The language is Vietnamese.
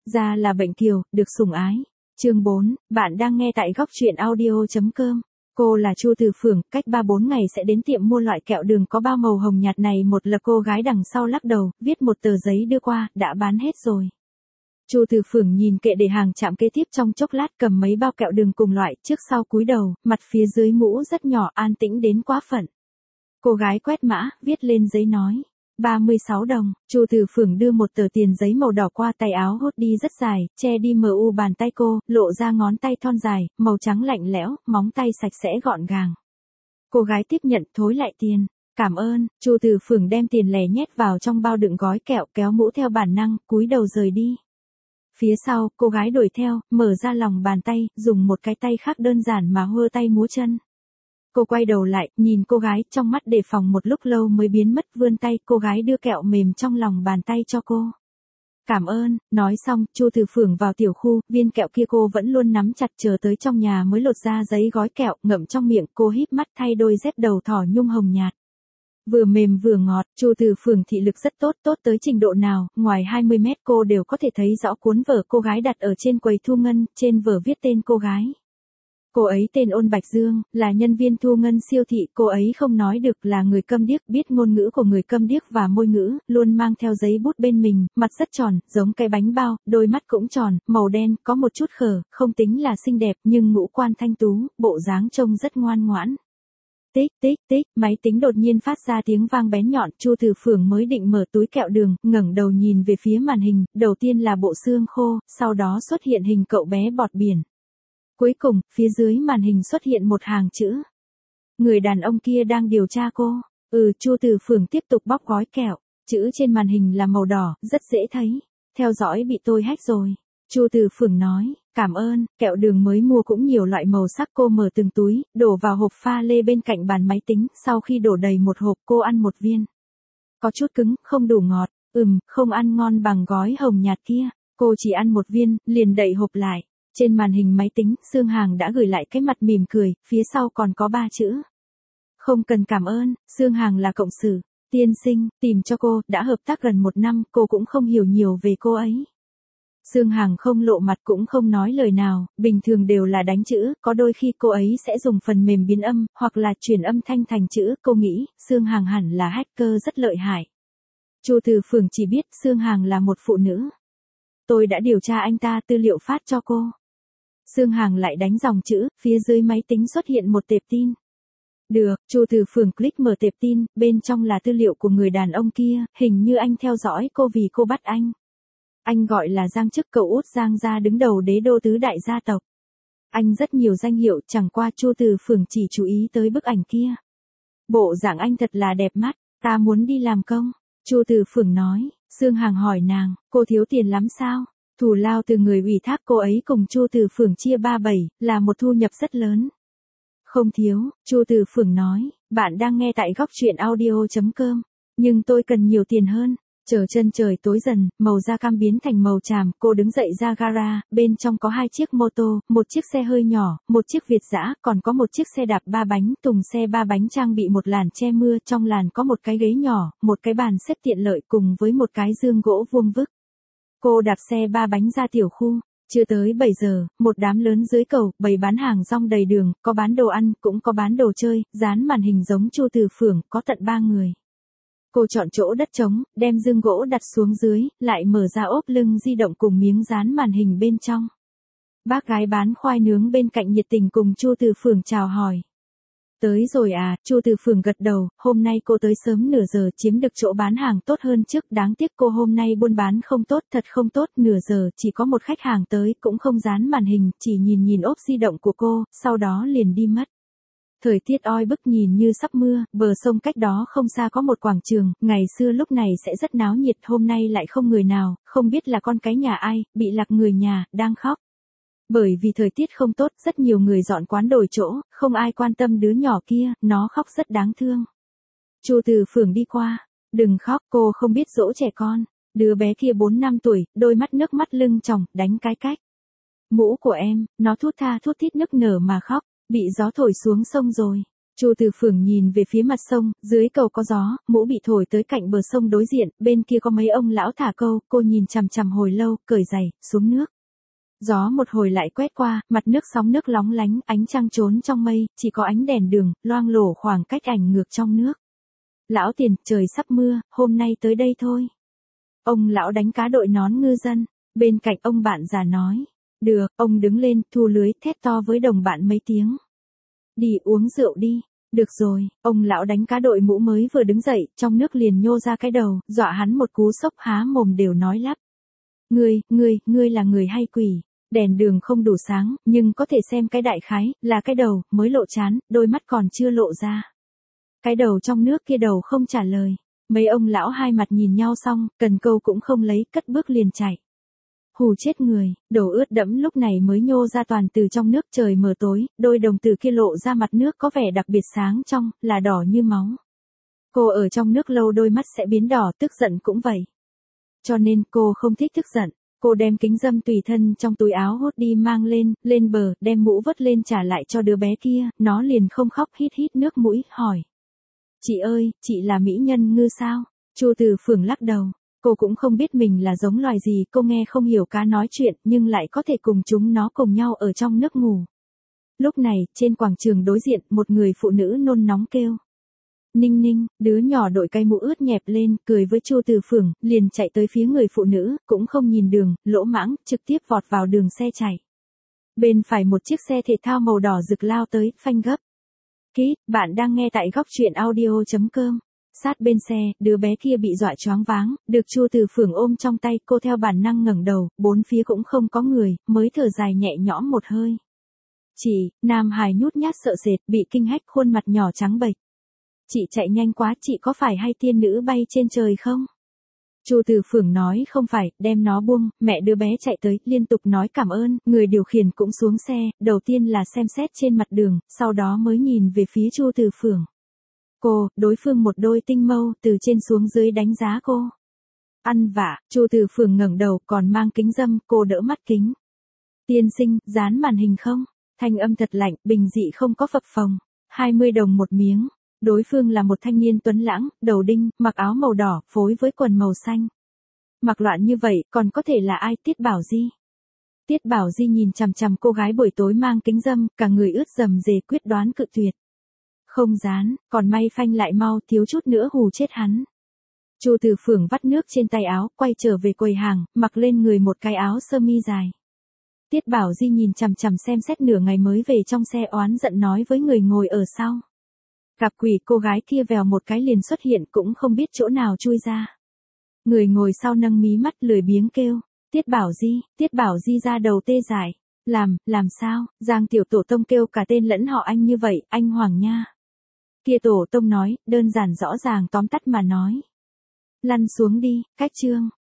Ra là bệnh kiều, được sủng ái. Chương 4, bạn đang nghe tại góc truyện audio.com. Cô là Chu Từ Phường, cách 3-4 ngày sẽ đến tiệm mua loại kẹo đường có bao màu hồng nhạt này. Một là cô gái đằng sau lắc đầu, viết một tờ giấy đưa qua, đã bán hết rồi. Chu Từ Phường nhìn kệ để hàng chạm kế tiếp trong chốc lát, cầm mấy bao kẹo đường cùng loại, trước sau cúi đầu, mặt phía dưới mũ rất nhỏ, an tĩnh đến quá phận. Cô gái quét mã, viết lên giấy nói. 36 đồng, Chu Từ Phường đưa một tờ tiền giấy màu đỏ qua tay áo hốt đi rất dài, che đi mờ u bàn tay cô, lộ ra ngón tay thon dài, màu trắng lạnh lẽo, móng tay sạch sẽ gọn gàng. Cô gái tiếp nhận, thối lại tiền. Cảm ơn, Chu Từ Phường đem tiền lẻ nhét vào trong bao đựng gói kẹo, kéo mũ theo bản năng, cúi đầu rời đi. Phía sau, cô gái đuổi theo, mở ra lòng bàn tay, dùng một cái tay khác đơn giản mà hơ tay múa chân. Cô quay đầu lại, nhìn cô gái, trong mắt đề phòng một lúc lâu mới biến mất, vươn tay, cô gái đưa kẹo mềm trong lòng bàn tay cho cô. Cảm ơn, nói xong, Chu Từ Phường vào tiểu khu, viên kẹo kia cô vẫn luôn nắm chặt, chờ tới trong nhà mới lột ra giấy gói kẹo, ngậm trong miệng, cô híp mắt thay đôi dép đầu thỏ nhung hồng nhạt. Vừa mềm vừa ngọt, Chu Từ Phường thị lực rất tốt, tốt tới trình độ nào, ngoài 20 mét cô đều có thể thấy rõ cuốn vở cô gái đặt ở trên quầy thu ngân, trên vở viết tên cô gái. Cô ấy tên Ôn Bạch Dương, là nhân viên thu ngân siêu thị, cô ấy không nói được, là người câm điếc, biết ngôn ngữ của người câm điếc và môi ngữ, luôn mang theo giấy bút bên mình, mặt rất tròn, giống cái bánh bao, đôi mắt cũng tròn, màu đen, có một chút khờ, không tính là xinh đẹp, nhưng ngũ quan thanh tú, bộ dáng trông rất ngoan ngoãn. Tích tích tích, máy tính đột nhiên phát ra tiếng vang bén nhọn, Chu Từ Phường mới định mở túi kẹo đường, ngẩng đầu nhìn về phía màn hình, đầu tiên là bộ xương khô, sau đó xuất hiện hình cậu bé bọt biển. Cuối cùng, phía dưới màn hình xuất hiện một hàng chữ. Người đàn ông kia đang điều tra cô. Chu Từ Phường tiếp tục bóc gói kẹo. Chữ trên màn hình là màu đỏ, rất dễ thấy. Theo dõi bị tôi hack rồi. Chu Từ Phường nói, cảm ơn, kẹo đường mới mua cũng nhiều loại màu sắc. Cô mở từng túi, đổ vào hộp pha lê bên cạnh bàn máy tính. Sau khi đổ đầy một hộp, cô ăn một viên. Có chút cứng, không đủ ngọt. Không ăn ngon bằng gói hồng nhạt kia. Cô chỉ ăn một viên, liền đậy hộp lại. Trên màn hình máy tính, Sương Hàng đã gửi lại cái mặt mỉm cười, phía sau còn có 3 chữ. Không cần cảm ơn, Sương Hàng là cộng sự. Tiên sinh, tìm cho cô, đã hợp tác gần 1 năm, cô cũng không hiểu nhiều về cô ấy. Sương Hàng không lộ mặt cũng không nói lời nào, bình thường đều là đánh chữ, có đôi khi cô ấy sẽ dùng phần mềm biến âm, hoặc là chuyển âm thanh thành chữ, cô nghĩ, Sương Hàng hẳn là hacker rất lợi hại. Chu Từ Phường chỉ biết Sương Hàng là một phụ nữ. Tôi đã điều tra anh ta, tư liệu phát cho cô. Sương Hàng lại đánh dòng chữ, phía dưới máy tính xuất hiện một tệp tin. Được, Chu Từ Phường click mở tệp tin, bên trong là tư liệu của người đàn ông kia, hình như anh theo dõi cô vì cô bắt anh. Anh gọi là Giang Chức, cậu út Giang gia đứng đầu đế đô tứ đại gia tộc. Anh rất nhiều danh hiệu, chẳng qua Chu Từ Phường chỉ chú ý tới bức ảnh kia. Bộ dạng anh thật là đẹp mắt, ta muốn đi làm công. Chu Từ Phường nói, Sương Hàng hỏi nàng, cô thiếu tiền lắm sao? Thù lao từ người ủy thác cô ấy cùng Chu Từ Phường chia 3/7, là một thu nhập rất lớn. Không thiếu, Chu Từ Phường nói, bạn đang nghe tại góc truyện audio.com, nhưng tôi cần nhiều tiền hơn. Chờ chân trời tối dần, màu da cam biến thành màu tràm, cô đứng dậy ra gara, bên trong có 2 chiếc mô tô, một chiếc xe hơi nhỏ, một chiếc Việt dã, còn có một chiếc xe đạp 3 bánh, thùng xe 3 bánh trang bị một làn che mưa, trong làn có một cái ghế nhỏ, một cái bàn xếp tiện lợi cùng với một cái giường gỗ vuông vức. Cô đạp xe 3 bánh ra tiểu khu. Chưa tới 7 giờ, một đám lớn dưới cầu, bày bán hàng rong đầy đường, có bán đồ ăn, cũng có bán đồ chơi, dán màn hình giống Chu Từ Phường, có tận 3 người. Cô chọn chỗ đất trống, đem giường gỗ đặt xuống dưới, lại mở ra ốp lưng di động cùng miếng dán màn hình bên trong. Bác gái bán khoai nướng bên cạnh nhiệt tình cùng Chu Từ Phường chào hỏi. Tới rồi à, Chu Từ Phường gật đầu, hôm nay cô tới sớm nửa giờ chiếm được chỗ bán hàng tốt hơn trước, đáng tiếc cô hôm nay buôn bán không tốt, thật không tốt, nửa giờ chỉ có một khách hàng tới, cũng không dán màn hình, chỉ nhìn ốp di động của cô, sau đó liền đi mất. Thời tiết oi bức nhìn như sắp mưa, bờ sông cách đó không xa có một quảng trường, ngày xưa lúc này sẽ rất náo nhiệt, hôm nay lại không người nào, không biết là con cái nhà ai, bị lạc người nhà, đang khóc. Bởi vì thời tiết không tốt, rất nhiều người dọn quán đổi chỗ, không ai quan tâm đứa nhỏ kia, nó khóc rất đáng thương. Chu Từ Phường đi qua, đừng khóc, cô không biết dỗ trẻ con. Đứa bé kia 4-5 tuổi, đôi mắt nước mắt lưng tròng, đánh cái cách. Mũ của em, nó thút tha thút thít nức nở mà khóc, bị gió thổi xuống sông rồi. Chu Từ Phường nhìn về phía mặt sông, dưới cầu có gió, mũ bị thổi tới cạnh bờ sông đối diện, bên kia có mấy ông lão thả câu, cô nhìn chằm chằm hồi lâu, cởi giày, xuống nước. Gió một hồi lại quét qua, mặt nước sóng nước lóng lánh, ánh trăng trốn trong mây, chỉ có ánh đèn đường, loang lổ khoảng cách ảnh ngược trong nước. Lão Tiền, trời sắp mưa, hôm nay tới đây thôi. Ông lão đánh cá đội nón ngư dân, bên cạnh ông bạn già nói. Được, ông đứng lên, thu lưới, thét to với đồng bạn mấy tiếng. Đi uống rượu đi. Được rồi, ông lão đánh cá đội mũ mới vừa đứng dậy, trong nước liền nhô ra cái đầu, dọa hắn một cú sốc há mồm đều nói lắp. Ngươi là người hay quỷ? Đèn đường không đủ sáng, nhưng có thể xem cái đại khái, là cái đầu, mới lộ trán, đôi mắt còn chưa lộ ra. Cái đầu trong nước kia đầu không trả lời. Mấy ông lão hai mặt nhìn nhau xong, cần câu cũng không lấy, cất bước liền chạy. Hù chết người, đồ ướt đẫm lúc này mới nhô ra toàn từ trong nước, trời mờ tối, đôi đồng tử kia lộ ra mặt nước có vẻ đặc biệt sáng trong, là đỏ như máu. Cô ở trong nước lâu đôi mắt sẽ biến đỏ, tức giận cũng vậy. Cho nên cô không thích tức giận. Cô đem kính râm tùy thân trong túi áo hốt đi mang lên bờ, đem mũ vớt lên trả lại cho đứa bé kia, nó liền không khóc, hít hít nước mũi, hỏi. Chị ơi, chị là mỹ nhân ngư sao? Chu Từ Phường lắc đầu. Cô cũng không biết mình là giống loài gì, cô nghe không hiểu cá nói chuyện, nhưng lại có thể cùng chúng nó cùng nhau ở trong nước ngủ. Lúc này, trên quảng trường đối diện, một người phụ nữ nôn nóng kêu. Ninh Ninh, đứa nhỏ đội cây mũ ướt nhẹp lên, cười với Chu Từ Phường, liền chạy tới phía người phụ nữ, cũng không nhìn đường, lỗ mãng, trực tiếp vọt vào đường xe chạy. Bên phải một chiếc xe thể thao màu đỏ rực lao tới, phanh gấp. Bạn đang nghe tại góc truyện audio.com. Sát bên xe, đứa bé kia bị dọa choáng váng, được Chu Từ Phường ôm trong tay, cô theo bản năng ngẩng đầu, bốn phía cũng không có người, mới thở dài nhẹ nhõm một hơi. Chị, nam hài nhút nhát sợ sệt, bị kinh hách, khuôn mặt nhỏ trắng bệch. Chị chạy nhanh quá, chị có phải hay tiên nữ bay trên trời không? Chu Từ Phường nói không phải, đem nó buông, mẹ đứa bé chạy tới, liên tục nói cảm ơn, người điều khiển cũng xuống xe, đầu tiên là xem xét trên mặt đường, sau đó mới nhìn về phía Chu Từ Phường. Đối phương một đôi tinh mâu, từ trên xuống dưới đánh giá cô. Ăn vạ, Chu Từ Phường ngẩng đầu, còn mang kính râm, cô đỡ mắt kính. Tiên sinh, dán màn hình không? Thanh âm thật lạnh, bình dị không có phập phồng. 20 đồng một miếng. Đối phương là một thanh niên tuấn lãng, đầu đinh, mặc áo màu đỏ, phối với quần màu xanh. Mặc loạn như vậy, còn có thể là ai? Tiết Bảo Di. Tiết Bảo Di nhìn chằm chằm cô gái buổi tối mang kính râm, cả người ướt rầm rề, quyết đoán cự tuyệt. Không dán, còn may phanh lại mau, thiếu chút nữa hù chết hắn. Chu Từ Phường vắt nước trên tay áo, quay trở về quầy hàng, mặc lên người một cái áo sơ mi dài. Tiết Bảo Di nhìn chằm chằm xem xét nửa ngày mới về trong xe, oán giận nói với người ngồi ở sau. Gặp quỷ, cô gái kia vèo một cái liền xuất hiện, cũng không biết chỗ nào chui ra. Người ngồi sau nâng mí mắt lười biếng kêu. Tiết Bảo Di ra đầu tê dại. Làm sao? Giang tiểu tổ tông kêu cả tên lẫn họ anh như vậy, anh Hoàng nha. Kia tổ tông nói, đơn giản rõ ràng tóm tắt mà nói. Lăn xuống đi, cách chương.